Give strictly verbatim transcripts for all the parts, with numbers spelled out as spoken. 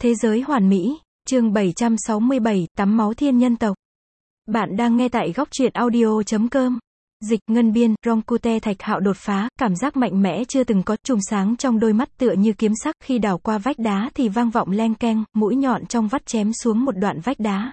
Thế giới hoàn mỹ, chương bảy trăm sáu mươi bảy, tắm máu thiên nhân tộc. Bạn đang nghe tại góc truyện audio chấm com. Dịch, ngân biên, Ronkute Thạch Hạo đột phá, cảm giác mạnh mẽ chưa từng có, trùng sáng trong đôi mắt tựa như kiếm sắc, khi đảo qua vách đá thì vang vọng leng keng, mũi nhọn trong vắt chém xuống một đoạn vách đá.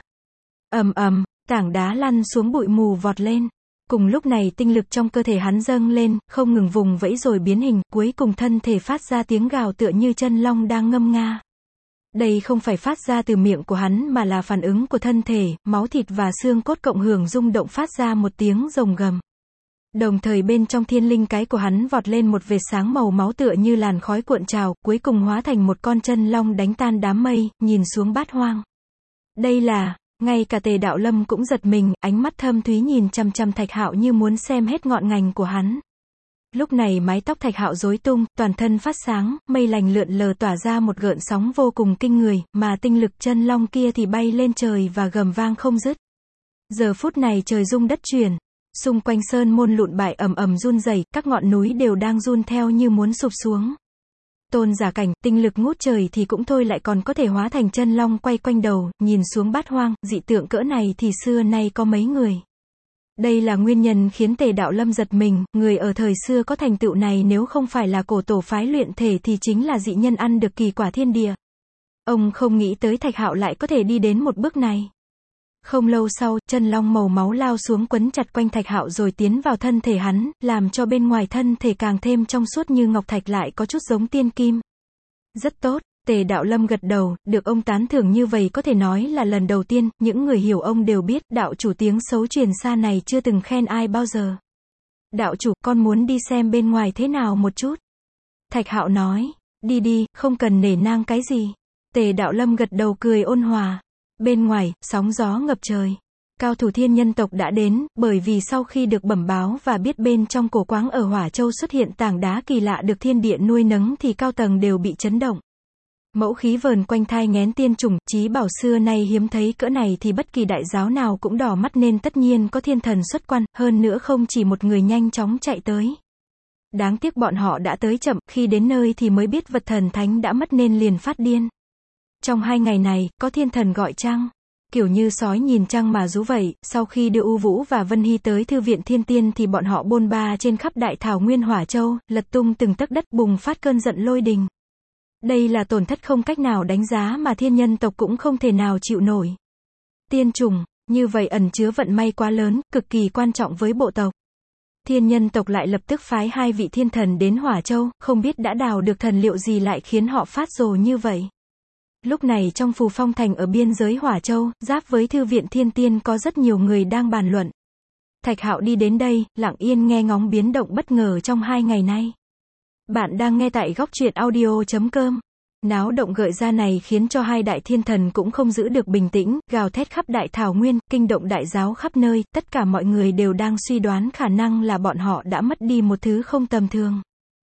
Ầm ầm, tảng đá lăn xuống, bụi mù vọt lên. Cùng lúc này tinh lực trong cơ thể hắn dâng lên, không ngừng vùng vẫy rồi biến hình, cuối cùng thân thể phát ra tiếng gào tựa như chân long đang ngâm nga. Đây không phải phát ra từ miệng của hắn mà là phản ứng của thân thể, máu thịt và xương cốt cộng hưởng rung động phát ra một tiếng rồng gầm. Đồng thời bên trong thiên linh cái của hắn vọt lên một vệt sáng màu máu tựa như làn khói cuộn trào, cuối cùng hóa thành một con chân long đánh tan đám mây, nhìn xuống bát hoang. Đây là, ngay cả Tề Đạo Lâm cũng giật mình, ánh mắt thâm thúy nhìn chằm chằm Thạch Hạo như muốn xem hết ngọn ngành của hắn. Lúc này mái tóc Thạch Hạo rối tung, toàn thân phát sáng, mây lành lượn lờ tỏa ra một gợn sóng vô cùng kinh người, mà tinh lực chân long kia thì bay lên trời và gầm vang không dứt. Giờ phút này trời rung đất chuyển, xung quanh sơn môn lụn bại ầm ầm run rẩy, các ngọn núi đều đang run theo như muốn sụp xuống. Tôn giả cảnh, tinh lực ngút trời thì cũng thôi lại còn có thể hóa thành chân long quay quanh đầu, nhìn xuống bát hoang, dị tượng cỡ này thì xưa nay có mấy người. Đây là nguyên nhân khiến Tề Đạo Lâm giật mình, người ở thời xưa có thành tựu này nếu không phải là cổ tổ phái luyện thể thì chính là dị nhân ăn được kỳ quả thiên địa. Ông không nghĩ tới Thạch Hạo lại có thể đi đến một bước này. Không lâu sau, chân long màu máu lao xuống quấn chặt quanh Thạch Hạo rồi tiến vào thân thể hắn, làm cho bên ngoài thân thể càng thêm trong suốt như ngọc thạch lại có chút giống tiên kim. Rất tốt. Tề Đạo Lâm gật đầu, được ông tán thưởng như vậy có thể nói là lần đầu tiên, những người hiểu ông đều biết, đạo chủ tiếng xấu truyền xa này chưa từng khen ai bao giờ. Đạo chủ, con muốn đi xem bên ngoài thế nào một chút. Thạch Hạo nói, đi đi, không cần nể nang cái gì. Tề Đạo Lâm gật đầu cười ôn hòa. Bên ngoài, sóng gió ngập trời. Cao thủ thiên nhân tộc đã đến, bởi vì sau khi được bẩm báo và biết bên trong cổ quáng ở Hỏa Châu xuất hiện tảng đá kỳ lạ được thiên địa nuôi nấng thì cao tầng đều bị chấn động. Mẫu khí vờn quanh thai nghén tiên trùng, chí bảo xưa nay hiếm thấy cỡ này thì bất kỳ đại giáo nào cũng đỏ mắt nên tất nhiên có thiên thần xuất quan, hơn nữa không chỉ một người nhanh chóng chạy tới. Đáng tiếc bọn họ đã tới chậm, khi đến nơi thì mới biết vật thần thánh đã mất nên liền phát điên. Trong hai ngày này, có thiên thần gọi trăng, kiểu như sói nhìn trăng mà rú vậy, sau khi đưa U Vũ và Vân Hy tới thư viện thiên tiên thì bọn họ bôn ba trên khắp đại thảo nguyên Hỏa Châu, lật tung từng tấc đất, bùng phát cơn giận lôi đình. Đây là tổn thất không cách nào đánh giá mà thiên nhân tộc cũng không thể nào chịu nổi. Tiên trùng, như vậy ẩn chứa vận may quá lớn, cực kỳ quan trọng với bộ tộc. Thiên nhân tộc lại lập tức phái hai vị thiên thần đến Hỏa Châu, không biết đã đào được thần liệu gì lại khiến họ phát rồ như vậy. Lúc này trong Phù Phong Thành ở biên giới Hỏa Châu, giáp với thư viện thiên tiên có rất nhiều người đang bàn luận. Thạch Hạo đi đến đây, lặng yên nghe ngóng biến động bất ngờ trong hai ngày nay. Bạn đang nghe tại góc truyện audio chấm com. Náo động gợi ra này khiến cho hai đại thiên thần cũng không giữ được bình tĩnh, gào thét khắp đại thảo nguyên, kinh động đại giáo khắp nơi, tất cả mọi người đều đang suy đoán khả năng là bọn họ đã mất đi một thứ không tầm thường.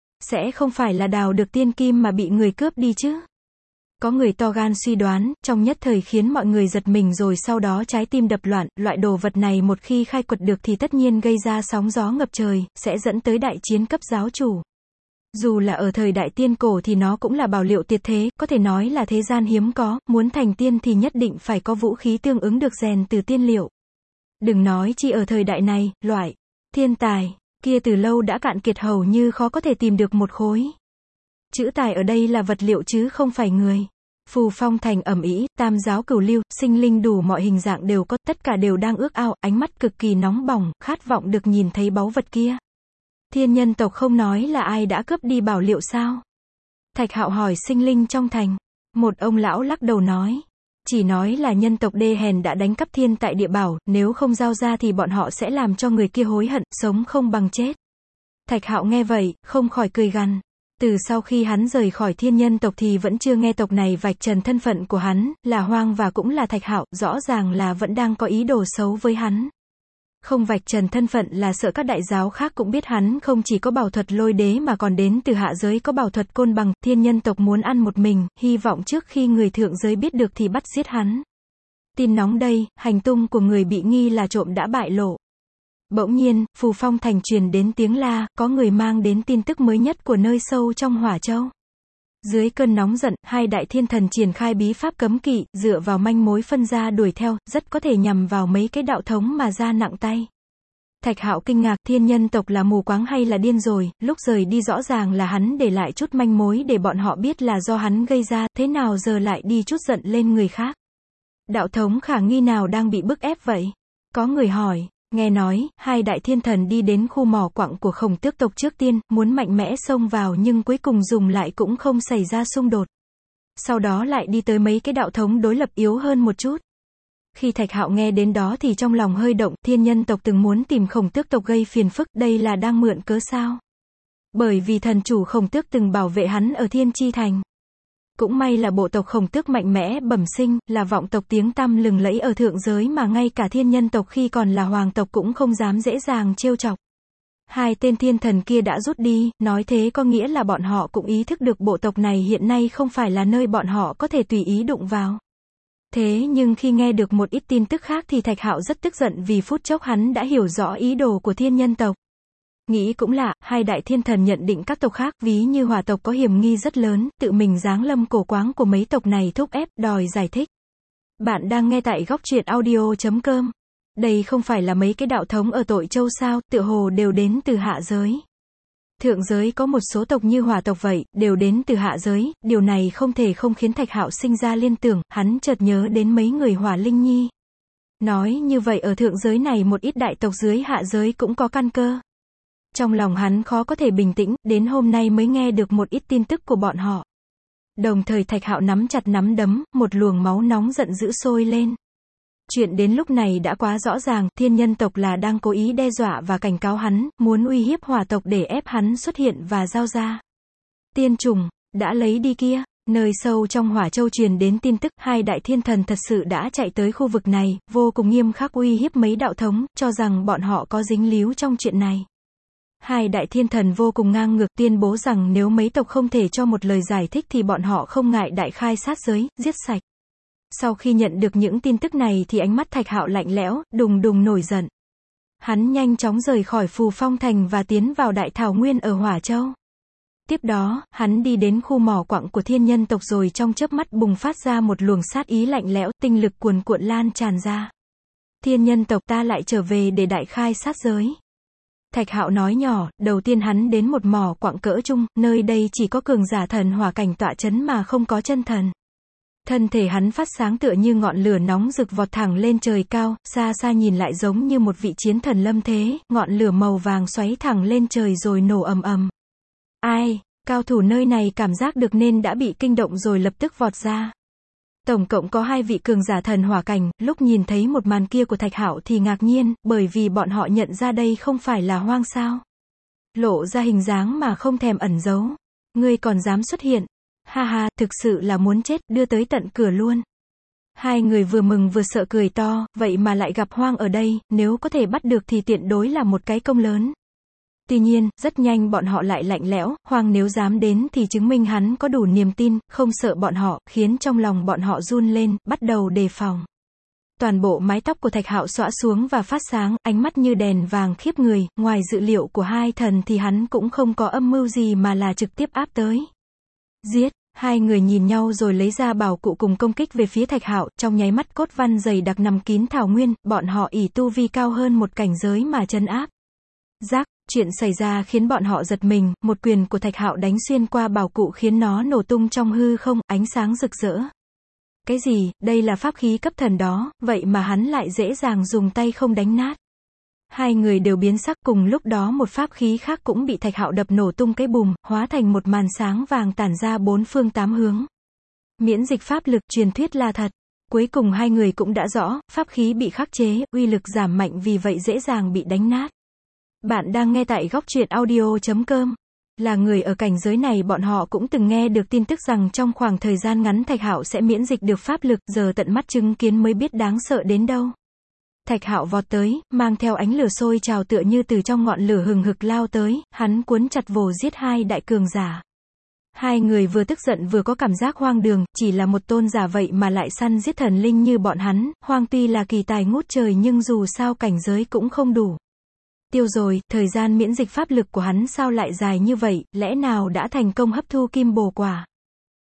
Sẽ không phải là đào được tiên kim mà bị người cướp đi chứ? Có người to gan suy đoán, trong nhất thời khiến mọi người giật mình rồi sau đó trái tim đập loạn, loại đồ vật này một khi khai quật được thì tất nhiên gây ra sóng gió ngập trời, sẽ dẫn tới đại chiến cấp giáo chủ. Dù là ở thời đại tiên cổ thì nó cũng là bảo liệu tuyệt thế, có thể nói là thế gian hiếm có, muốn thành tiên thì nhất định phải có vũ khí tương ứng được rèn từ tiên liệu. Đừng nói chi ở thời đại này, loại thiên tài kia từ lâu đã cạn kiệt hầu như khó có thể tìm được một khối. Chữ tài ở đây là vật liệu chứ không phải người. Phù Phong Thành ầm ĩ, tam giáo cửu lưu, sinh linh đủ mọi hình dạng đều có, tất cả đều đang ước ao, ánh mắt cực kỳ nóng bỏng, khát vọng được nhìn thấy báu vật kia. Thiên nhân tộc không nói là ai đã cướp đi bảo liệu sao? Thạch Hạo hỏi sinh linh trong thành. Một ông lão lắc đầu nói. Chỉ nói là nhân tộc đê hèn đã đánh cắp thiên tại địa bảo, nếu không giao ra thì bọn họ sẽ làm cho người kia hối hận, sống không bằng chết. Thạch Hạo nghe vậy, không khỏi cười gằn. Từ sau khi hắn rời khỏi thiên nhân tộc thì vẫn chưa nghe tộc này vạch trần thân phận của hắn, là Hoang và cũng là Thạch Hạo, rõ ràng là vẫn đang có ý đồ xấu với hắn. Không vạch trần thân phận là sợ các đại giáo khác cũng biết hắn không chỉ có bảo thuật lôi đế mà còn đến từ hạ giới có bảo thuật côn bằng, thiên nhân tộc muốn ăn một mình, hy vọng trước khi người thượng giới biết được thì bắt giết hắn. Tin nóng đây, hành tung của người bị nghi là trộm đã bại lộ. Bỗng nhiên, Phù Phong Thành truyền đến tiếng la, có người mang đến tin tức mới nhất của nơi sâu trong Hỏa Châu. Dưới cơn nóng giận, hai đại thiên thần triển khai bí pháp cấm kỵ, dựa vào manh mối phân ra đuổi theo, rất có thể nhằm vào mấy cái đạo thống mà ra nặng tay. Thạch Hạo kinh ngạc, thiên nhân tộc là mù quáng hay là điên rồi, lúc rời đi rõ ràng là hắn để lại chút manh mối để bọn họ biết là do hắn gây ra, thế nào giờ lại đi chút giận lên người khác. Đạo thống khả nghi nào đang bị bức ép vậy? Có người hỏi. Nghe nói, hai đại thiên thần đi đến khu mỏ quặng của Khổng Tước tộc trước tiên, muốn mạnh mẽ xông vào nhưng cuối cùng dùng lại cũng không xảy ra xung đột. Sau đó lại đi tới mấy cái đạo thống đối lập yếu hơn một chút. Khi Thạch Hạo nghe đến đó thì trong lòng hơi động, thiên nhân tộc từng muốn tìm Khổng Tước tộc gây phiền phức, đây là đang mượn cớ sao? Bởi vì thần chủ Khổng Tước từng bảo vệ hắn ở Thiên Chi Thành. Cũng may là bộ tộc Khổng Tước mạnh mẽ bẩm sinh, là vọng tộc tiếng tăm lừng lẫy ở thượng giới mà ngay cả thiên nhân tộc khi còn là hoàng tộc cũng không dám dễ dàng trêu chọc. Hai tên thiên thần kia đã rút đi, nói thế có nghĩa là bọn họ cũng ý thức được bộ tộc này hiện nay không phải là nơi bọn họ có thể tùy ý đụng vào. Thế nhưng khi nghe được một ít tin tức khác thì Thạch Hạo rất tức giận vì phút chốc hắn đã hiểu rõ ý đồ của thiên nhân tộc. Nghĩ cũng lạ, hai đại thiên thần nhận định các tộc khác, ví như hỏa tộc có hiểm nghi rất lớn, tự mình giáng lâm cổ quáng của mấy tộc này thúc ép, đòi giải thích. Bạn đang nghe tại góc truyện audio chấm com. Đây không phải là mấy cái đạo thống ở Tội Châu sao, tựa hồ đều đến từ hạ giới. Thượng giới có một số tộc như hỏa tộc vậy, đều đến từ hạ giới, điều này không thể không khiến Thạch Hạo sinh ra liên tưởng, hắn chợt nhớ đến mấy người hỏa linh nhi. Nói như vậy ở thượng giới này một ít đại tộc dưới hạ giới cũng có căn cơ. Trong lòng hắn khó có thể bình tĩnh, đến hôm nay mới nghe được một ít tin tức của bọn họ. Đồng thời Thạch Hạo nắm chặt nắm đấm, một luồng máu nóng giận dữ sôi lên. Chuyện đến lúc này đã quá rõ ràng, thiên nhân tộc là đang cố ý đe dọa và cảnh cáo hắn, muốn uy hiếp hỏa tộc để ép hắn xuất hiện và giao ra. Tiên trùng, đã lấy đi kia, nơi sâu trong Hỏa Châu truyền đến tin tức, hai đại thiên thần thật sự đã chạy tới khu vực này, vô cùng nghiêm khắc uy hiếp mấy đạo thống, cho rằng bọn họ có dính líu trong chuyện này. Hai đại thiên thần vô cùng ngang ngược tuyên bố rằng nếu mấy tộc không thể cho một lời giải thích thì bọn họ không ngại đại khai sát giới, giết sạch. Sau khi nhận được những tin tức này thì ánh mắt Thạch Hạo lạnh lẽo, đùng đùng nổi giận. Hắn nhanh chóng rời khỏi Phù Phong Thành và tiến vào Đại Thảo Nguyên ở Hỏa Châu. Tiếp đó, hắn đi đến khu mỏ quặng của thiên nhân tộc rồi trong chớp mắt bùng phát ra một luồng sát ý lạnh lẽo, tinh lực cuồn cuộn lan tràn ra. Thiên nhân tộc ta lại trở về để đại khai sát giới. Thạch Hạo nói nhỏ, đầu tiên hắn đến một mỏ quặng cỡ trung, nơi đây chỉ có cường giả thần hỏa cảnh tọa chấn mà không có chân thần. Thân thể hắn phát sáng tựa như ngọn lửa nóng rực vọt thẳng lên trời cao, xa xa nhìn lại giống như một vị chiến thần lâm thế, ngọn lửa màu vàng xoáy thẳng lên trời rồi nổ ầm ầm. Ai, cao thủ nơi này cảm giác được nên đã bị kinh động rồi lập tức vọt ra. Tổng cộng có hai vị cường giả thần hỏa cảnh, lúc nhìn thấy một màn kia của Thạch Hạo thì ngạc nhiên, bởi vì bọn họ nhận ra đây không phải là hoang sao. Lộ ra hình dáng mà không thèm ẩn giấu. Ngươi còn dám xuất hiện. Ha ha, thực sự là muốn chết, đưa tới tận cửa luôn. Hai người vừa mừng vừa sợ cười to, vậy mà lại gặp hoang ở đây, nếu có thể bắt được thì tuyệt đối là một cái công lớn. Tuy nhiên, rất nhanh bọn họ lại lạnh lẽo, hoang nếu dám đến thì chứng minh hắn có đủ niềm tin, không sợ bọn họ, khiến trong lòng bọn họ run lên, bắt đầu đề phòng. Toàn bộ mái tóc của Thạch Hạo xõa xuống và phát sáng, ánh mắt như đèn vàng khiếp người, ngoài dự liệu của hai thần thì hắn cũng không có âm mưu gì mà là trực tiếp áp tới. Giết, hai người nhìn nhau rồi lấy ra bảo cụ cùng công kích về phía Thạch Hạo, trong nháy mắt cốt văn dày đặc nằm kín thảo nguyên, bọn họ ỷ tu vi cao hơn một cảnh giới mà trấn áp. Rắc, chuyện xảy ra khiến bọn họ giật mình, một quyền của Thạch Hạo đánh xuyên qua bảo cụ khiến nó nổ tung trong hư không, ánh sáng rực rỡ. Cái gì, đây là pháp khí cấp thần đó, vậy mà hắn lại dễ dàng dùng tay không đánh nát. Hai người đều biến sắc, cùng lúc đó một pháp khí khác cũng bị Thạch Hạo đập nổ tung cái bùm, hóa thành một màn sáng vàng tản ra bốn phương tám hướng. Miễn dịch pháp lực, truyền thuyết là thật. Cuối cùng hai người cũng đã rõ, pháp khí bị khắc chế, uy lực giảm mạnh vì vậy dễ dàng bị đánh nát. Bạn đang nghe tại góc truyện audio chấm com. Là người ở cảnh giới này bọn họ cũng từng nghe được tin tức rằng trong khoảng thời gian ngắn Thạch Hạo sẽ miễn dịch được pháp lực, giờ tận mắt chứng kiến mới biết đáng sợ đến đâu. Thạch Hạo vọt tới, mang theo ánh lửa sôi trào tựa như từ trong ngọn lửa hừng hực lao tới, hắn cuốn chặt vồ giết hai đại cường giả. Hai người vừa tức giận vừa có cảm giác hoang đường, chỉ là một tôn giả vậy mà lại săn giết thần linh như bọn hắn, hoang tuy là kỳ tài ngút trời nhưng dù sao cảnh giới cũng không đủ. Tiêu rồi, thời gian miễn dịch pháp lực của hắn sao lại dài như vậy, lẽ nào đã thành công hấp thu kim bồ quả.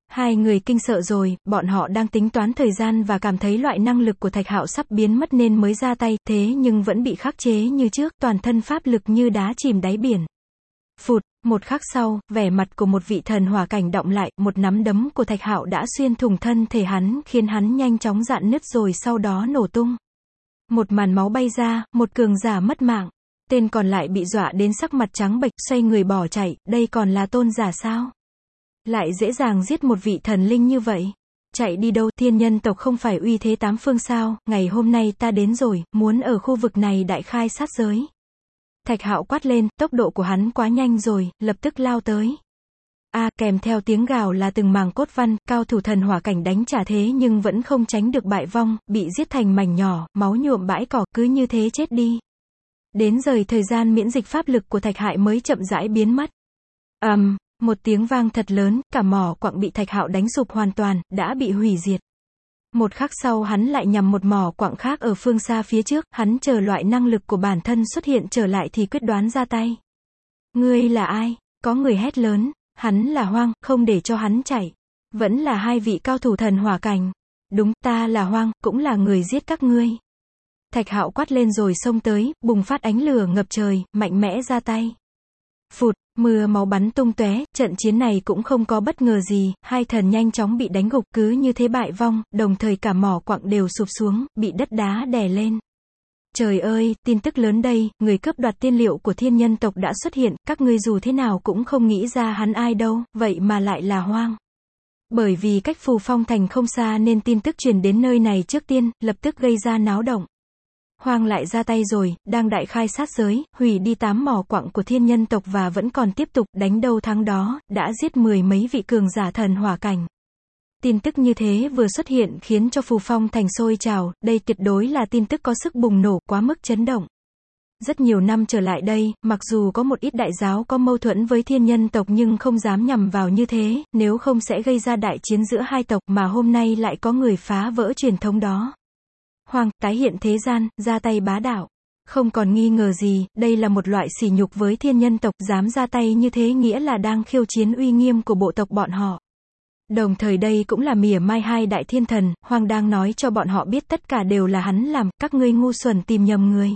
Hai người kinh sợ rồi, bọn họ đang tính toán thời gian và cảm thấy loại năng lực của Thạch Hạo sắp biến mất nên mới ra tay, thế nhưng vẫn bị khắc chế như trước, toàn thân pháp lực như đá chìm đáy biển. Phụt, một khắc sau, vẻ mặt của một vị thần hỏa cảnh động lại, một nắm đấm của Thạch Hạo đã xuyên thủng thân thể hắn, khiến hắn nhanh chóng rạn nứt rồi sau đó nổ tung. Một màn máu bay ra, một cường giả mất mạng. Tên còn lại bị dọa đến sắc mặt trắng bệch, xoay người bỏ chạy, đây còn là tôn giả sao? Lại dễ dàng giết một vị thần linh như vậy. Chạy đi đâu, thiên nhân tộc không phải uy thế tám phương sao, ngày hôm nay ta đến rồi, muốn ở khu vực này đại khai sát giới. Thạch Hạo quát lên, tốc độ của hắn quá nhanh rồi, lập tức lao tới. A, à, kèm theo tiếng gào là từng màng cốt văn, cao thủ thần hỏa cảnh đánh trả thế nhưng vẫn không tránh được bại vong, bị giết thành mảnh nhỏ, máu nhuộm bãi cỏ, cứ như thế chết đi. Đến rời thời gian miễn dịch pháp lực của Thạch Hạo mới chậm rãi biến mất. ầm, um, một tiếng vang thật lớn, cả mỏ quặng bị Thạch Hạo đánh sụp hoàn toàn, đã bị hủy diệt. Một khắc sau hắn lại nhằm một mỏ quặng khác ở phương xa phía trước, hắn chờ loại năng lực của bản thân xuất hiện trở lại thì quyết đoán ra tay. Ngươi là ai? Có người hét lớn, hắn là Hoang, không để cho hắn chạy. Vẫn là hai vị cao thủ thần hỏa cảnh. Đúng, ta là Hoang, cũng là người giết các ngươi. Thạch Hạo quát lên rồi xông tới, bùng phát ánh lửa ngập trời, mạnh mẽ ra tay. Phụt, mưa máu bắn tung tóe, trận chiến này cũng không có bất ngờ gì, hai thần nhanh chóng bị đánh gục, cứ như thế bại vong, đồng thời cả mỏ quặng đều sụp xuống, bị đất đá đè lên. Trời ơi, tin tức lớn đây, người cướp đoạt tiên liệu của thiên nhân tộc đã xuất hiện, các ngươi dù thế nào cũng không nghĩ ra hắn ai đâu, vậy mà lại là Hoang. Bởi vì cách Phù Phong Thành không xa nên tin tức truyền đến nơi này trước tiên, lập tức gây ra náo động. Hoang lại ra tay rồi, đang đại khai sát giới, hủy đi tám mỏ quặng của thiên nhân tộc và vẫn còn tiếp tục, đánh đâu thắng đó, đã giết mười mấy vị cường giả thần hỏa cảnh. Tin tức như thế vừa xuất hiện khiến cho Phù Phong Thành sôi trào, đây tuyệt đối là tin tức có sức bùng nổ, quá mức chấn động. Rất nhiều năm trở lại đây, mặc dù có một ít đại giáo có mâu thuẫn với thiên nhân tộc nhưng không dám nhằm vào như thế, nếu không sẽ gây ra đại chiến giữa hai tộc, mà hôm nay lại có người phá vỡ truyền thống đó. Hoang, tái hiện thế gian, ra tay bá đạo. Không còn nghi ngờ gì, đây là một loại sỉ nhục với thiên nhân tộc, dám ra tay như thế nghĩa là đang khiêu chiến uy nghiêm của bộ tộc bọn họ. Đồng thời đây cũng là mỉa mai hai đại thiên thần, Hoang đang nói cho bọn họ biết tất cả đều là hắn làm, các ngươi ngu xuẩn tìm nhầm người.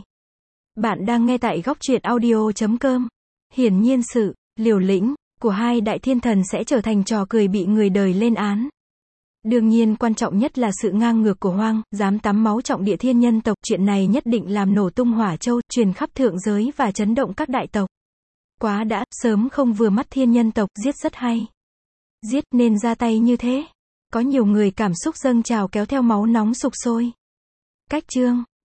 Bạn đang nghe tại góc truyện audio chấm com. Hiển nhiên sự liều lĩnh của hai đại thiên thần sẽ trở thành trò cười bị người đời lên án. Đương nhiên quan trọng nhất là sự ngang ngược của Hoang, dám tắm máu trọng địa thiên nhân tộc, chuyện này nhất định làm nổ tung Hỏa Châu, truyền khắp thượng giới và chấn động các đại tộc. Quá đã, sớm không vừa mắt thiên nhân tộc, giết rất hay. Giết nên ra tay như thế. Có nhiều người cảm xúc dâng trào kéo theo máu nóng sục sôi. Cách chương